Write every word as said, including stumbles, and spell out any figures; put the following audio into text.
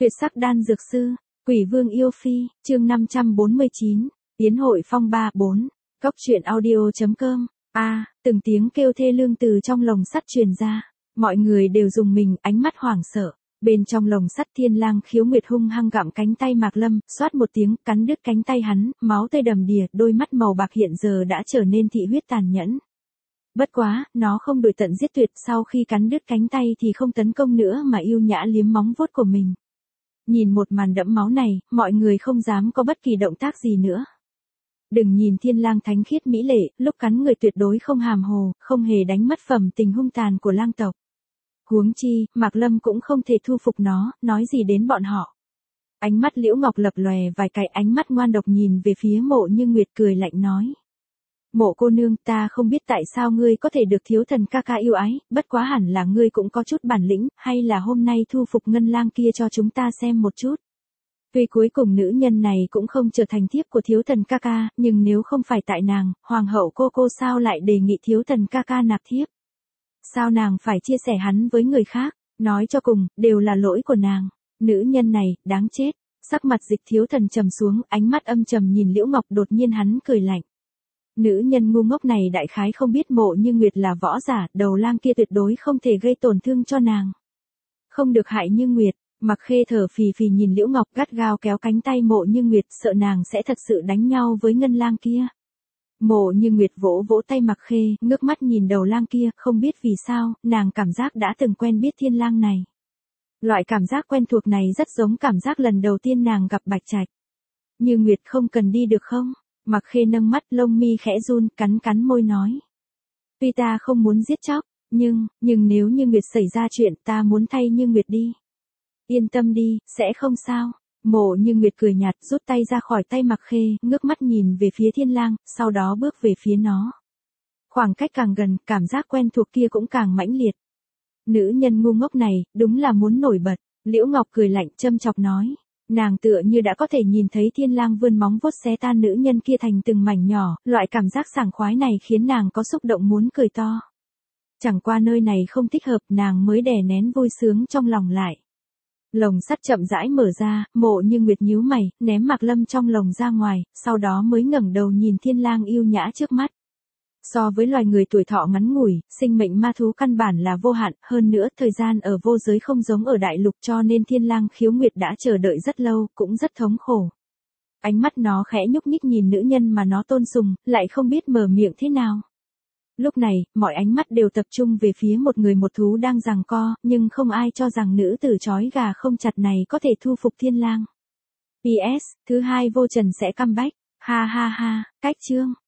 Tuyệt sắc đan dược sư, Quỷ Vương yêu phi, chương năm trăm bốn mươi chín, Tiến hội phong ba bốn, Cốc truyện audio.com. A, à, từng tiếng kêu thê lương từ trong lồng sắt truyền ra, mọi người đều dùng mình, ánh mắt hoảng sợ. Bên trong lồng sắt Thiên Lang Khiếu Nguyệt hung hăng gặm cánh tay Mạc Lâm, xoát một tiếng, cắn đứt cánh tay hắn, máu tươi đầm đìa, đôi mắt màu bạc hiện giờ đã trở nên thị huyết tàn nhẫn. Bất quá, nó không đuổi tận giết tuyệt, sau khi cắn đứt cánh tay thì không tấn công nữa mà yêu nhã liếm móng vuốt của mình. Nhìn một màn đẫm máu này, mọi người không dám có bất kỳ động tác gì nữa. Đừng nhìn Thiên Lang thánh khiết mỹ lệ, lúc cắn người tuyệt đối không hàm hồ, không hề đánh mất phẩm tình hung tàn của lang tộc. Huống chi, Mạc Lâm cũng không thể thu phục nó, nói gì đến bọn họ. Ánh mắt Liễu Ngọc lập lòe vài cái, ánh mắt ngoan độc nhìn về phía Mộ Như Nguyệt, cười lạnh nói. Mộ cô nương, ta không biết tại sao ngươi có thể được thiếu thần ca ca yêu ái, bất quá hẳn là ngươi cũng có chút bản lĩnh, hay là hôm nay thu phục ngân lang kia cho chúng ta xem một chút. Tuy cuối cùng nữ nhân này cũng không trở thành thiếp của thiếu thần ca ca, nhưng nếu không phải tại nàng, hoàng hậu cô cô sao lại đề nghị thiếu thần ca ca nạp thiếp? Sao nàng phải chia sẻ hắn với người khác, nói cho cùng, đều là lỗi của nàng. Nữ nhân này, đáng chết. Sắc mặt Dịch Thiếu Thần trầm xuống, ánh mắt âm trầm nhìn Liễu Ngọc, đột nhiên hắn cười lạnh. Nữ nhân ngu ngốc này đại khái không biết Mộ Như Nguyệt là võ giả, đầu lang kia tuyệt đối không thể gây tổn thương cho nàng. Không được hại Như Nguyệt. Mặc Khê thở phì phì nhìn Liễu Ngọc, gắt gao kéo cánh tay Mộ Như Nguyệt, sợ nàng sẽ thật sự đánh nhau với ngân lang kia. Mộ Như Nguyệt vỗ vỗ tay Mặc Khê, ngước mắt nhìn đầu lang kia, không biết vì sao, nàng cảm giác đã từng quen biết Thiên Lang này. Loại cảm giác quen thuộc này rất giống cảm giác lần đầu tiên nàng gặp Bạch Trạch. Như Nguyệt không cần đi được không? Mặc Khê nâng mắt, lông mi khẽ run, cắn cắn môi nói. Tuy ta không muốn giết chóc, nhưng, nhưng nếu Như Nguyệt xảy ra chuyện, ta muốn thay Như Nguyệt đi. Yên tâm đi, sẽ không sao. Mộ Như Nguyệt cười nhạt, rút tay ra khỏi tay Mặc Khê, ngước mắt nhìn về phía Thiên Lang, sau đó bước về phía nó. Khoảng cách càng gần, cảm giác quen thuộc kia cũng càng mãnh liệt. Nữ nhân ngu ngốc này, đúng là muốn nổi bật. Liễu Ngọc cười lạnh, châm chọc nói. Nàng tựa như đã có thể nhìn thấy Thiên Lang vươn móng vuốt xé tan nữ nhân kia thành từng mảnh nhỏ, loại cảm giác sảng khoái này khiến nàng có xúc động muốn cười to. Chẳng qua nơi này không thích hợp, nàng mới đè nén vui sướng trong lòng lại. Lồng sắt chậm rãi mở ra, Mộ Như Nguyệt nhíu mày, ném Mạc Lâm trong lồng ra ngoài, sau đó mới ngẩng đầu nhìn Thiên Lang yêu nhã trước mắt. So với loài người tuổi thọ ngắn ngủi, sinh mệnh ma thú căn bản là vô hạn, hơn nữa thời gian ở vô giới không giống ở đại lục, cho nên Thiên Lang Khiếu Nguyệt đã chờ đợi rất lâu, cũng rất thống khổ. Ánh mắt nó khẽ nhúc nhích nhìn nữ nhân mà nó tôn sùng, lại không biết mở miệng thế nào. Lúc này, mọi ánh mắt đều tập trung về phía một người một thú đang giằng co, nhưng không ai cho rằng nữ tử trói gà không chặt này có thể thu phục Thiên Lang. pê ét, thứ hai Vô Trần sẽ comeback, ha ha ha, cách chương.